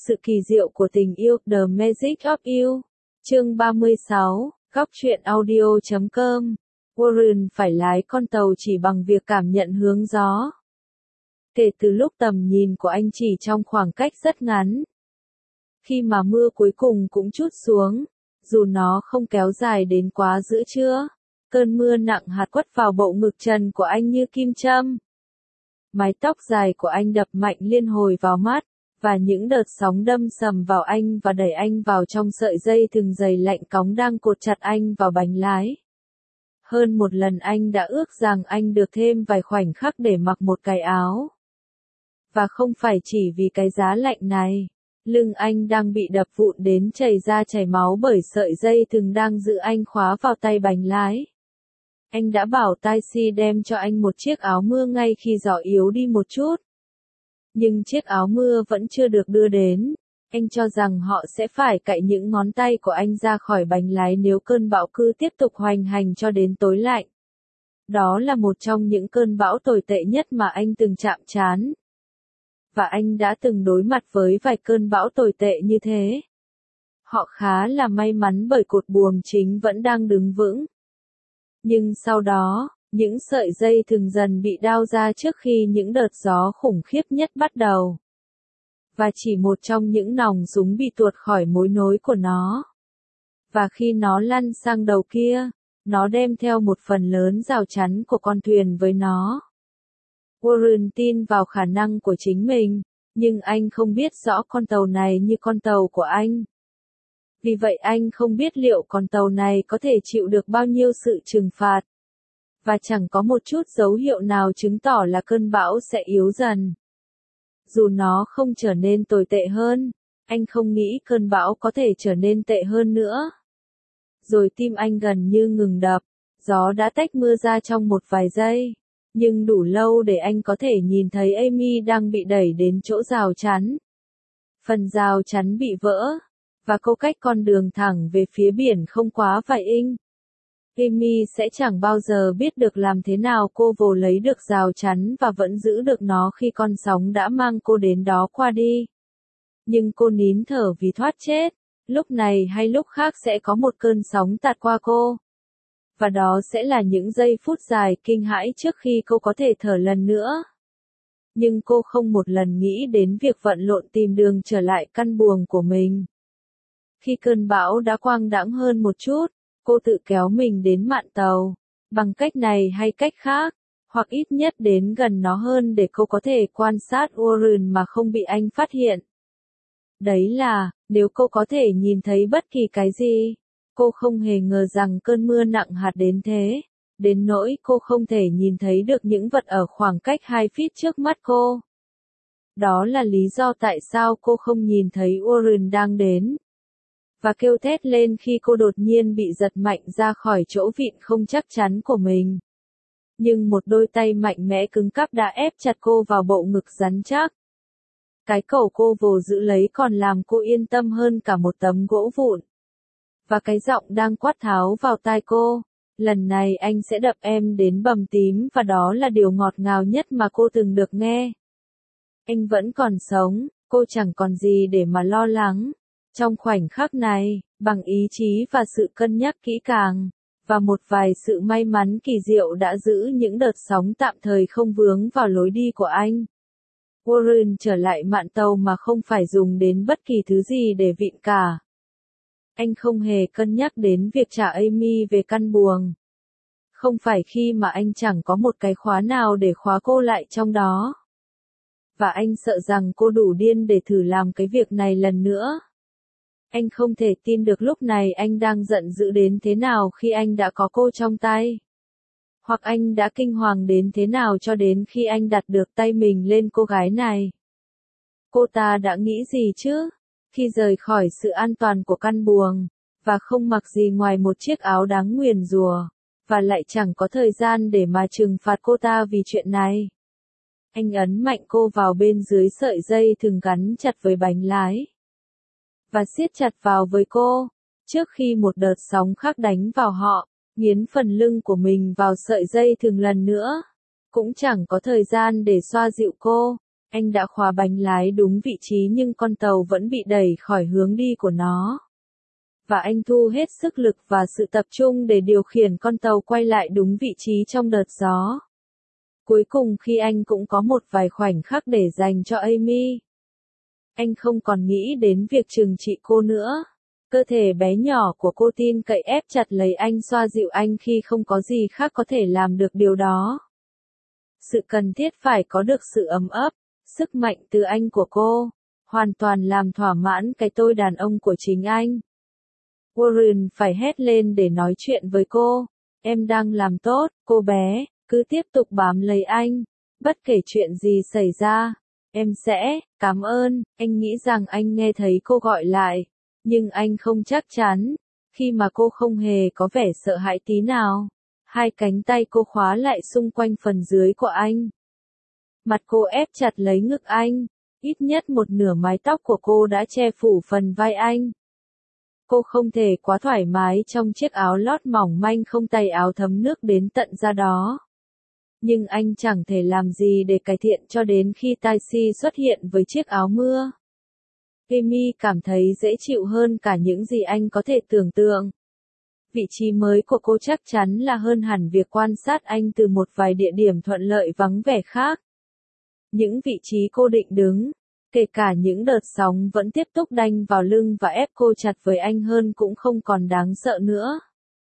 Sự kỳ diệu của tình yêu, The Magic of You. Chương 36, Góc truyện audio.com. Warren phải lái con tàu chỉ bằng việc cảm nhận hướng gió. Kể từ lúc tầm nhìn của anh chỉ trong khoảng cách rất ngắn. Khi mà mưa cuối cùng cũng trút xuống, dù nó không kéo dài đến quá giữa trưa, cơn mưa nặng hạt quất vào bộ ngực trần của anh như kim châm. Mái tóc dài của anh đập mạnh liên hồi vào mắt, và những đợt sóng đâm sầm vào anh và đẩy anh vào trong sợi dây thừng dày lạnh cóng đang cột chặt anh vào bánh lái. Hơn một lần anh đã ước rằng anh được thêm vài khoảnh khắc để mặc một cái áo. Và không phải chỉ vì cái giá lạnh này, lưng anh đang bị đập vụn đến chảy ra chảy máu bởi sợi dây thừng đang giữ anh khóa vào tay bánh lái. Anh đã bảo taxi đem cho anh một chiếc áo mưa ngay khi gió yếu đi một chút. Nhưng chiếc áo mưa vẫn chưa được đưa đến. Anh cho rằng họ sẽ phải cạy những ngón tay của anh ra khỏi bánh lái nếu cơn bão cứ tiếp tục hoành hành cho đến tối lạnh. Đó là một trong những cơn bão tồi tệ nhất mà anh từng chạm trán. Và anh đã từng đối mặt với vài cơn bão tồi tệ như thế. Họ khá là may mắn bởi cột buồm chính vẫn đang đứng vững. Nhưng sau đó, những sợi dây thừng dần bị đao ra trước khi những đợt gió khủng khiếp nhất bắt đầu. Và chỉ một trong những nòng súng bị tuột khỏi mối nối của nó. Và khi nó lăn sang đầu kia, nó đem theo một phần lớn rào chắn của con thuyền với nó. Warren tin vào khả năng của chính mình, nhưng anh không biết rõ con tàu này như con tàu của anh. Vì vậy anh không biết liệu con tàu này có thể chịu được bao nhiêu sự trừng phạt. Và chẳng có một chút dấu hiệu nào chứng tỏ là cơn bão sẽ yếu dần. Dù nó không trở nên tồi tệ hơn, anh không nghĩ cơn bão có thể trở nên tệ hơn nữa. Rồi tim anh gần như ngừng đập, gió đã tách mưa ra trong một vài giây, nhưng đủ lâu để anh có thể nhìn thấy Amy đang bị đẩy đến chỗ rào chắn. Phần rào chắn bị vỡ, và cô cách con đường thẳng về phía biển không quá vài inch. Amy sẽ chẳng bao giờ biết được làm thế nào cô vồ lấy được rào chắn và vẫn giữ được nó khi con sóng đã mang cô đến đó qua đi. Nhưng cô nín thở vì thoát chết, lúc này hay lúc khác sẽ có một cơn sóng tạt qua cô. Và đó sẽ là những giây phút dài kinh hãi trước khi cô có thể thở lần nữa. Nhưng cô không một lần nghĩ đến việc vận lộn tìm đường trở lại căn buồng của mình. Khi cơn bão đã quang đãng hơn một chút, cô tự kéo mình đến mạn tàu, bằng cách này hay cách khác, hoặc ít nhất đến gần nó hơn để cô có thể quan sát Warren mà không bị anh phát hiện. Đấy là, nếu cô có thể nhìn thấy bất kỳ cái gì, cô không hề ngờ rằng cơn mưa nặng hạt đến thế, đến nỗi cô không thể nhìn thấy được những vật ở khoảng cách 2 feet trước mắt cô. Đó là lý do tại sao cô không nhìn thấy Warren đang đến. Và kêu thét lên khi cô đột nhiên bị giật mạnh ra khỏi chỗ vịn không chắc chắn của mình. Nhưng một đôi tay mạnh mẽ cứng cáp đã ép chặt cô vào bộ ngực rắn chắc. Cái cổ cô vồ giữ lấy còn làm cô yên tâm hơn cả một tấm gỗ vụn. Và cái giọng đang quát tháo vào tai cô, lần này anh sẽ đập em đến bầm tím, và đó là điều ngọt ngào nhất mà cô từng được nghe. Anh vẫn còn sống, cô chẳng còn gì để mà lo lắng. Trong khoảnh khắc này, bằng ý chí và sự cân nhắc kỹ càng, và một vài sự may mắn kỳ diệu đã giữ những đợt sóng tạm thời không vướng vào lối đi của anh. Warren trở lại mạn tàu mà không phải dùng đến bất kỳ thứ gì để vịn cả. Anh không hề cân nhắc đến việc trả Amy về căn buồng. Không phải khi mà anh chẳng có một cái khóa nào để khóa cô lại trong đó. Và anh sợ rằng cô đủ điên để thử làm cái việc này lần nữa. Anh không thể tin được lúc này anh đang giận dữ đến thế nào khi anh đã có cô trong tay. Hoặc anh đã kinh hoàng đến thế nào cho đến khi anh đặt được tay mình lên cô gái này. Cô ta đã nghĩ gì chứ? Khi rời khỏi sự an toàn của căn buồng, và không mặc gì ngoài một chiếc áo đáng nguyền rủa, và lại chẳng có thời gian để mà trừng phạt cô ta vì chuyện này. Anh ấn mạnh cô vào bên dưới sợi dây thừng gắn chặt với bánh lái. Và siết chặt vào với cô, trước khi một đợt sóng khác đánh vào họ, nghiến phần lưng của mình vào sợi dây thừng lần nữa. Cũng chẳng có thời gian để xoa dịu cô, Anh đã khóa bánh lái đúng vị trí nhưng con tàu vẫn bị đẩy khỏi hướng đi của nó. Và anh thu hết sức lực và sự tập trung để điều khiển con tàu quay lại đúng vị trí trong đợt gió. Cuối cùng khi anh cũng có một vài khoảnh khắc để dành cho Amy. Anh không còn nghĩ đến việc trừng trị cô nữa. Cơ thể bé nhỏ của cô tin cậy ép chặt lấy anh, xoa dịu anh khi không có gì khác có thể làm được điều đó. Sự cần thiết phải có được sự ấm ấp, sức mạnh từ anh của cô, hoàn toàn làm thỏa mãn cái tôi đàn ông của chính anh. Warren phải hét lên để nói chuyện với cô. Em đang làm tốt, cô bé, cứ tiếp tục bám lấy anh. Bất kể chuyện gì xảy ra, em sẽ, cảm ơn. Anh nghĩ rằng anh nghe thấy cô gọi lại, nhưng anh không chắc chắn, khi mà cô không hề có vẻ sợ hãi tí nào. Hai cánh tay cô khóa lại xung quanh phần dưới của anh. Mặt cô ép chặt lấy ngực anh, ít nhất một nửa mái tóc của cô đã che phủ phần vai anh. Cô không thể quá thoải mái trong chiếc áo lót mỏng manh không tay áo thấm nước đến tận da đó. Nhưng anh chẳng thể làm gì để cải thiện cho đến khi Taxi xuất hiện với chiếc áo mưa. Amy cảm thấy dễ chịu hơn cả những gì anh có thể tưởng tượng. Vị trí mới của cô chắc chắn là hơn hẳn việc quan sát anh từ một vài địa điểm thuận lợi vắng vẻ khác. Những vị trí cô định đứng, kể cả những đợt sóng vẫn tiếp tục đanh vào lưng và ép cô chặt với anh hơn, cũng không còn đáng sợ nữa.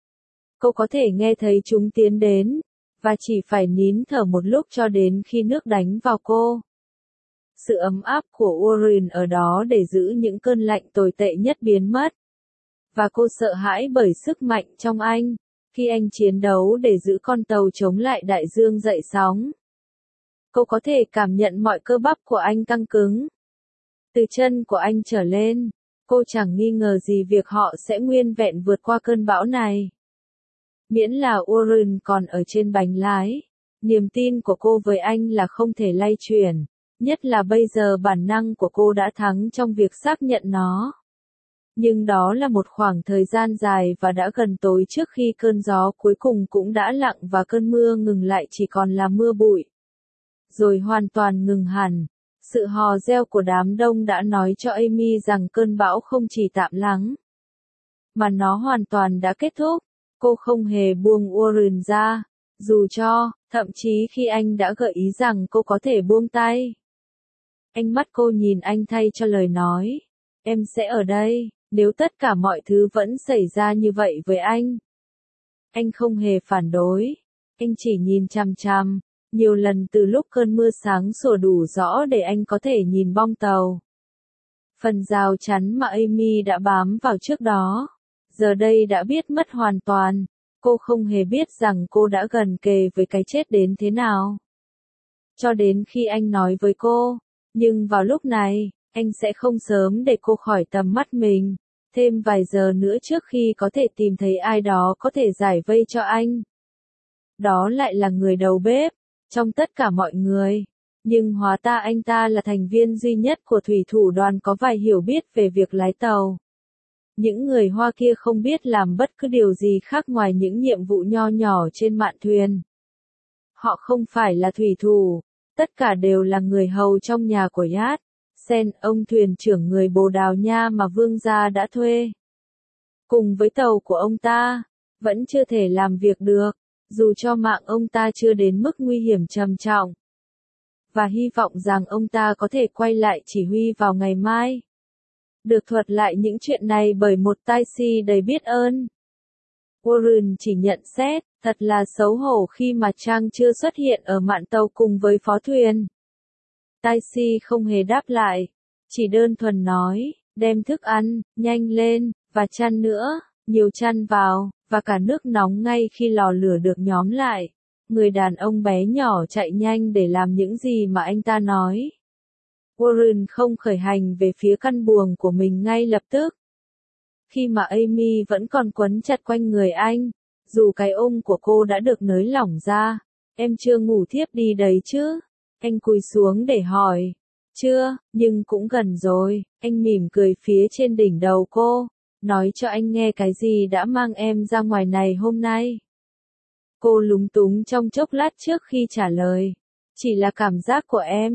Cô có thể nghe thấy chúng tiến đến, và chỉ phải nín thở một lúc cho đến khi nước đánh vào cô. Sự ấm áp của Warren ở đó để giữ những cơn lạnh tồi tệ nhất biến mất. Và cô sợ hãi bởi sức mạnh trong anh, khi anh chiến đấu để giữ con tàu chống lại đại dương dậy sóng. Cô có thể cảm nhận mọi cơ bắp của anh căng cứng. Từ chân của anh trở lên, cô chẳng nghi ngờ gì việc họ sẽ nguyên vẹn vượt qua cơn bão này. Miễn là Warren còn ở trên bánh lái, niềm tin của cô với anh là không thể lay chuyển, nhất là bây giờ bản năng của cô đã thắng trong việc xác nhận nó. Nhưng đó là một khoảng thời gian dài và đã gần tối trước khi cơn gió cuối cùng cũng đã lặng và cơn mưa ngừng lại chỉ còn là mưa bụi. Rồi hoàn toàn ngừng hẳn. Sự hò reo của đám đông đã nói cho Amy rằng cơn bão không chỉ tạm lắng, mà nó hoàn toàn đã kết thúc. Cô không hề buông Warren ra, dù cho, thậm chí khi anh đã gợi ý rằng cô có thể buông tay. Ánh mắt cô nhìn anh thay cho lời nói. Em sẽ ở đây, nếu tất cả mọi thứ vẫn xảy ra như vậy với anh. Anh không hề phản đối. Anh chỉ nhìn chằm chằm, nhiều lần từ lúc cơn mưa sáng sủa đủ rõ để anh có thể nhìn bong tàu. Phần rào chắn mà Amy đã bám vào trước đó, giờ đây đã biết mất hoàn toàn. Cô không hề biết rằng cô đã gần kề với cái chết đến thế nào. Cho đến khi anh nói với cô, nhưng vào lúc này, anh sẽ không sớm để cô khỏi tầm mắt mình, thêm vài giờ nữa trước khi có thể tìm thấy ai đó có thể giải vây cho anh. Đó lại là người đầu bếp, trong tất cả mọi người. Nhưng hóa ra anh ta là thành viên duy nhất của thủy thủ đoàn có vài hiểu biết về việc lái tàu. Những người Hoa kia không biết làm bất cứ điều gì khác ngoài những nhiệm vụ nho nhỏ trên mạn thuyền. Họ không phải là thủy thủ, tất cả đều là người hầu trong nhà của Yat Sen, ông thuyền trưởng người Bồ Đào Nha mà vương gia đã thuê. Cùng với tàu của ông ta, vẫn chưa thể làm việc được, dù cho mạng ông ta chưa đến mức nguy hiểm trầm trọng. Và hy vọng rằng ông ta có thể quay lại chỉ huy vào ngày mai. Được thuật lại những chuyện này bởi một Taxi đầy biết ơn. Warren chỉ nhận xét, thật là xấu hổ khi mà Trang chưa xuất hiện ở mạn tàu cùng với phó thuyền. Taxi không hề đáp lại, chỉ đơn thuần nói, đem thức ăn, nhanh lên, và chăn nữa, nhiều chăn vào, và cả nước nóng ngay khi lò lửa được nhóm lại. Người đàn ông bé nhỏ chạy nhanh để làm những gì mà anh ta nói. Warren không khởi hành về phía căn buồng của mình ngay lập tức. Khi mà Amy vẫn còn quấn chặt quanh người anh, dù cái ôm của cô đã được nới lỏng ra, em chưa ngủ thiếp đi đấy chứ? Anh cúi xuống để hỏi. Chưa, nhưng cũng gần rồi. Anh mỉm cười phía trên đỉnh đầu cô, nói cho anh nghe cái gì đã mang em ra ngoài này hôm nay. Cô lúng túng trong chốc lát trước khi trả lời. Chỉ là cảm giác của em,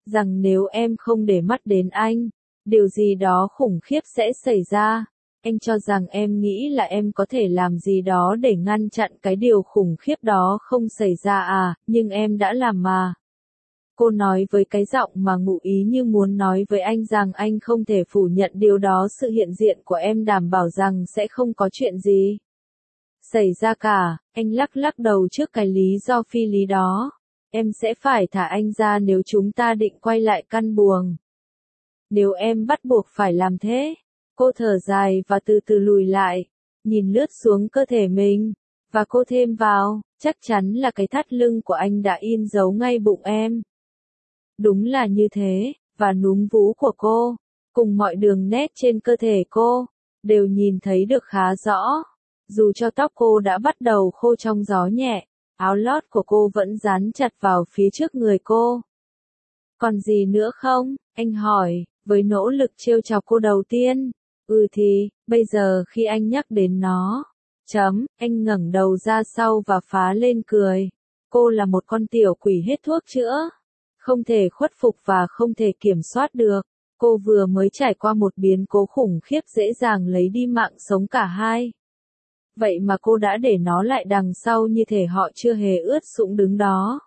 rằng nếu em không để mắt đến anh, điều gì đó khủng khiếp sẽ xảy ra. Anh cho rằng em nghĩ là em có thể làm gì đó để ngăn chặn cái điều khủng khiếp đó không xảy ra à, nhưng em đã làm mà. Cô nói với cái giọng mà ngụ ý như muốn nói với anh rằng anh không thể phủ nhận điều đó, sự hiện diện của em đảm bảo rằng sẽ không có chuyện gì xảy ra cả. Anh lắc lắc đầu trước cái lý do phi lý đó. Em sẽ phải thả anh ra nếu chúng ta định quay lại căn buồng. Nếu em bắt buộc phải làm thế. Cô thở dài và từ từ lùi lại, nhìn lướt xuống cơ thể mình, và cô thêm vào, chắc chắn là cái thắt lưng của anh đã in dấu ngay bụng em. Đúng là như thế, và núm vú của cô, cùng mọi đường nét trên cơ thể cô, đều nhìn thấy được khá rõ. Dù cho tóc cô đã bắt đầu khô trong gió nhẹ, áo lót của cô vẫn dán chặt vào phía trước người cô. Còn gì nữa không? Anh hỏi, với nỗ lực trêu chọc cô đầu tiên. Thì, bây giờ khi anh nhắc đến nó, anh ngẩng đầu ra sau và phá lên cười. Cô là một con tiểu quỷ hết thuốc chữa, không thể khuất phục và không thể kiểm soát được. Cô vừa mới trải qua một biến cố khủng khiếp dễ dàng lấy đi mạng sống cả hai. Vậy mà cô đã để nó lại đằng sau như thể họ chưa hề ướt sũng đứng đó.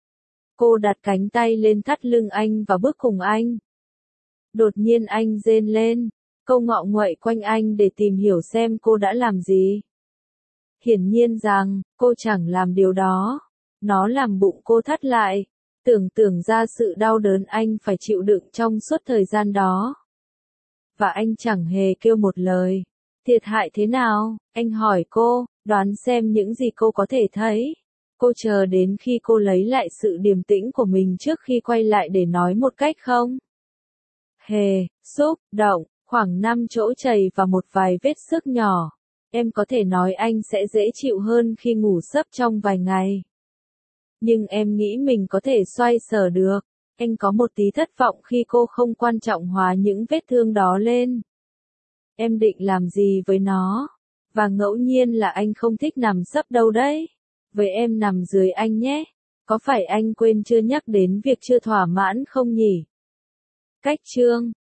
Cô đặt cánh tay lên thắt lưng anh và bước cùng anh. Đột nhiên anh rên lên. Cô ngọ nguậy quanh anh để tìm hiểu xem cô đã làm gì. Hiển nhiên rằng, cô chẳng làm điều đó. Nó làm bụng cô thắt lại. Tưởng ra sự đau đớn anh phải chịu đựng trong suốt thời gian đó. Và anh chẳng hề kêu một lời. Thiệt hại thế nào? Anh hỏi cô, đoán xem những gì cô có thể thấy. Cô chờ đến khi cô lấy lại sự điềm tĩnh của mình trước khi quay lại để nói một cách không xúc động, khoảng 5 chỗ chày và một vài vết xước nhỏ. Em có thể nói anh sẽ dễ chịu hơn khi ngủ sấp trong vài ngày. Nhưng em nghĩ mình có thể xoay sở được. Anh có một tí thất vọng khi cô không quan trọng hóa những vết thương đó lên. Em định làm gì với nó? Và ngẫu nhiên là anh không thích nằm sấp đâu đấy. Với em nằm dưới anh nhé. Có phải anh quên chưa nhắc đến việc chưa thỏa mãn không nhỉ? Cách chương